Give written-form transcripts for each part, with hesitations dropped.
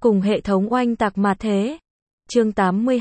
cùng hệ thống oanh tạc mà thế. Chương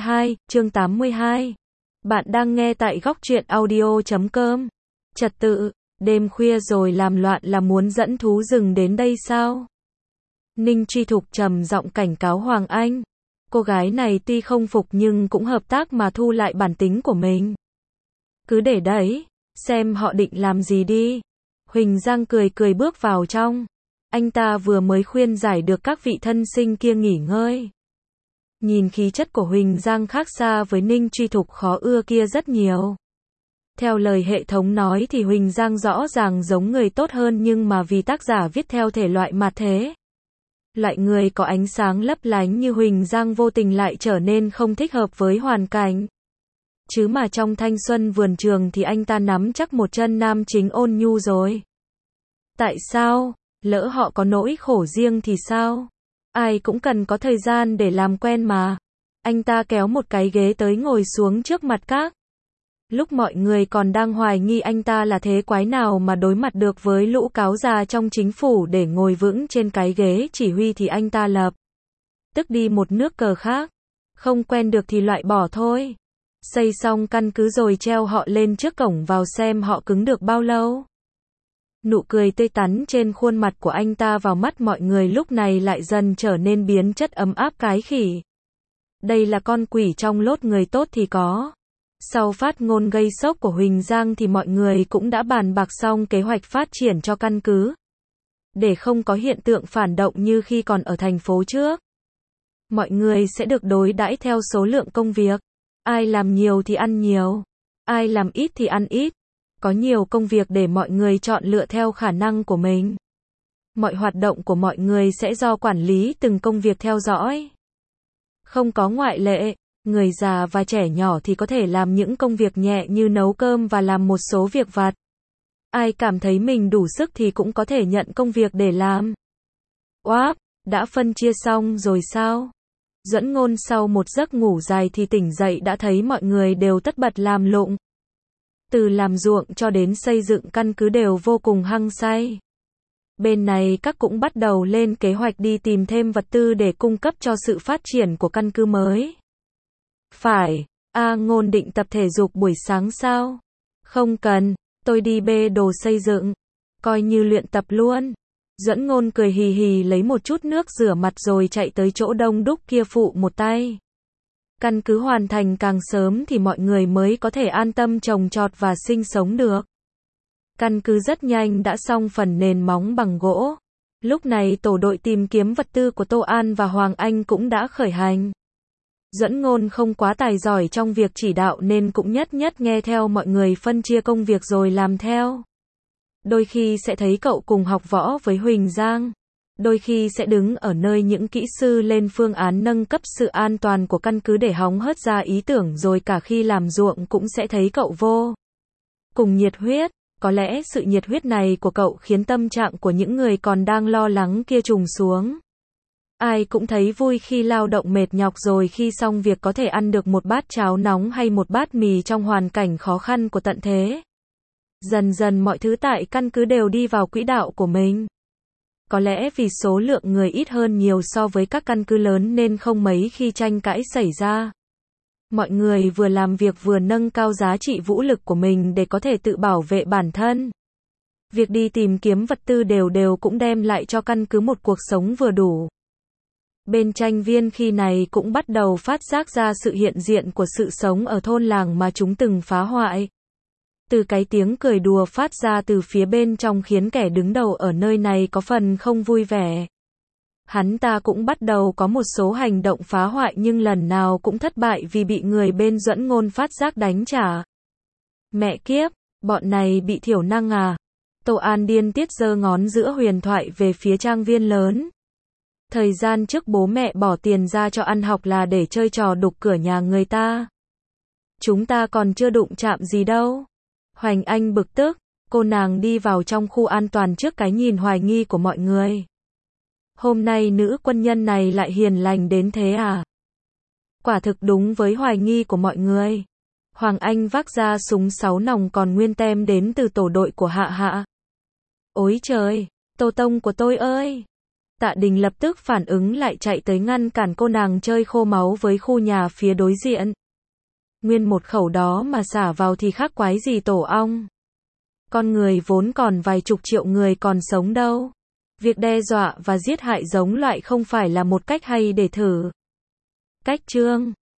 82. Bạn đang nghe tại góc truyện audio.com. Trật tự, đêm khuya rồi làm loạn là muốn dẫn thú rừng đến đây sao? Ninh Truy Thục trầm giọng cảnh cáo Hoàng Anh. Cô gái này tuy không phục nhưng cũng hợp tác mà thu lại bản tính của mình. Cứ để đấy, xem họ định làm gì đi. Huỳnh Giang cười cười bước vào trong. Anh ta vừa mới khuyên giải được các vị thân sinh kia nghỉ ngơi. Nhìn khí chất của Huỳnh Giang khác xa với Ninh Truy Thục khó ưa kia rất nhiều. Theo lời hệ thống nói thì Huỳnh Giang rõ ràng giống người tốt hơn, nhưng mà vì tác giả viết theo thể loại mà thế. Loại người có ánh sáng lấp lánh như Huỳnh Giang vô tình lại trở nên không thích hợp với hoàn cảnh. Chứ mà trong thanh xuân vườn trường thì anh ta nắm chắc một chân nam chính ôn nhu rồi. Tại sao? Lỡ họ có nỗi khổ riêng thì sao? Ai cũng cần có thời gian để làm quen mà. Anh ta kéo một cái ghế tới ngồi xuống trước mặt các. Lúc mọi người còn đang hoài nghi anh ta là thế quái nào mà đối mặt được với lũ cáo già trong chính phủ để ngồi vững trên cái ghế chỉ huy thì anh ta lập tức đi một nước cờ khác. Không quen được thì loại bỏ thôi. Xây xong căn cứ rồi treo họ lên trước cổng vào xem họ cứng được bao lâu. Nụ cười tươi tắn trên khuôn mặt của anh ta vào mắt mọi người lúc này lại dần trở nên biến chất ấm áp cái khỉ. Đây là con quỷ trong lốt người tốt thì có. Sau phát ngôn gây sốc của Huỳnh Giang thì mọi người cũng đã bàn bạc xong kế hoạch phát triển cho căn cứ. Để không có hiện tượng phản động như khi còn ở thành phố trước. Mọi người sẽ được đối đãi theo số lượng công việc. Ai làm nhiều thì ăn nhiều. Ai làm ít thì ăn ít. Có nhiều công việc để mọi người chọn lựa theo khả năng của mình. Mọi hoạt động của mọi người sẽ do quản lý từng công việc theo dõi. Không có ngoại lệ, người già và trẻ nhỏ thì có thể làm những công việc nhẹ như nấu cơm và làm một số việc vặt. Ai cảm thấy mình đủ sức thì cũng có thể nhận công việc để làm. Oáp, đã phân chia xong rồi sao? Duẫn Ngôn sau một giấc ngủ dài thì tỉnh dậy đã thấy mọi người đều tất bật làm lụng. Từ làm ruộng cho đến xây dựng căn cứ đều vô cùng hăng say. Bên này các cũng bắt đầu lên kế hoạch đi tìm thêm vật tư để cung cấp cho sự phát triển của căn cứ mới. Phải, Ngôn định tập thể dục buổi sáng sao? Không cần, tôi đi bê đồ xây dựng. Coi như luyện tập luôn. Duẫn Ngôn cười hì hì lấy một chút nước rửa mặt rồi chạy tới chỗ đông đúc kia phụ một tay. Căn cứ hoàn thành càng sớm thì mọi người mới có thể an tâm trồng trọt và sinh sống được. Căn cứ rất nhanh đã xong phần nền móng bằng gỗ. Lúc này tổ đội tìm kiếm vật tư của Tô An và Hoàng Anh cũng đã khởi hành. Duẫn Ngôn không quá tài giỏi trong việc chỉ đạo nên cũng nhất nghe theo mọi người phân chia công việc rồi làm theo. Đôi khi sẽ thấy cậu cùng học võ với Huỳnh Giang. Đôi khi sẽ đứng ở nơi những kỹ sư lên phương án nâng cấp sự an toàn của căn cứ để hóng hớt ra ý tưởng, rồi cả khi làm ruộng cũng sẽ thấy cậu vô cùng nhiệt huyết. Có lẽ sự nhiệt huyết này của cậu khiến tâm trạng của những người còn đang lo lắng kia trùng xuống. Ai cũng thấy vui khi lao động mệt nhọc rồi khi xong việc có thể ăn được một bát cháo nóng hay một bát mì trong hoàn cảnh khó khăn của tận thế. Dần dần mọi thứ tại căn cứ đều đi vào quỹ đạo của mình. Có lẽ vì số lượng người ít hơn nhiều so với các căn cứ lớn nên không mấy khi tranh cãi xảy ra. Mọi người vừa làm việc vừa nâng cao giá trị vũ lực của mình để có thể tự bảo vệ bản thân. Việc đi tìm kiếm vật tư đều cũng đem lại cho căn cứ một cuộc sống vừa đủ. Bên tranh viên khi này cũng bắt đầu phát giác ra sự hiện diện của sự sống ở thôn làng mà chúng từng phá hoại. Từ cái tiếng cười đùa phát ra từ phía bên trong khiến kẻ đứng đầu ở nơi này có phần không vui vẻ. Hắn ta cũng bắt đầu có một số hành động phá hoại nhưng lần nào cũng thất bại vì bị người bên Duẫn Ngôn phát giác đánh trả. Mẹ kiếp, bọn này bị thiểu năng à? Tô An điên tiết giơ ngón giữa huyền thoại về phía trang viên lớn. Thời gian trước bố mẹ bỏ tiền ra cho ăn học là để chơi trò đục cửa nhà người ta. Chúng ta còn chưa đụng chạm gì đâu. Hoành Anh bực tức, cô nàng đi vào trong khu an toàn trước cái nhìn hoài nghi của mọi người. Hôm nay nữ quân nhân này lại hiền lành đến thế à? Quả thực đúng với hoài nghi của mọi người. Hoàng Anh vác ra súng 6 nòng còn nguyên tem đến từ tổ đội của Hạ Hạ. Ôi trời, Tô Tông của tôi ơi! Tạ Đình lập tức phản ứng lại chạy tới ngăn cản cô nàng chơi khô máu với khu nhà phía đối diện. Nguyên một khẩu đó mà xả vào thì khác quái gì tổ ong. Con người vốn còn vài chục triệu người còn sống đâu. Việc đe dọa và giết hại giống loại không phải là một cách hay để thử. Cách chương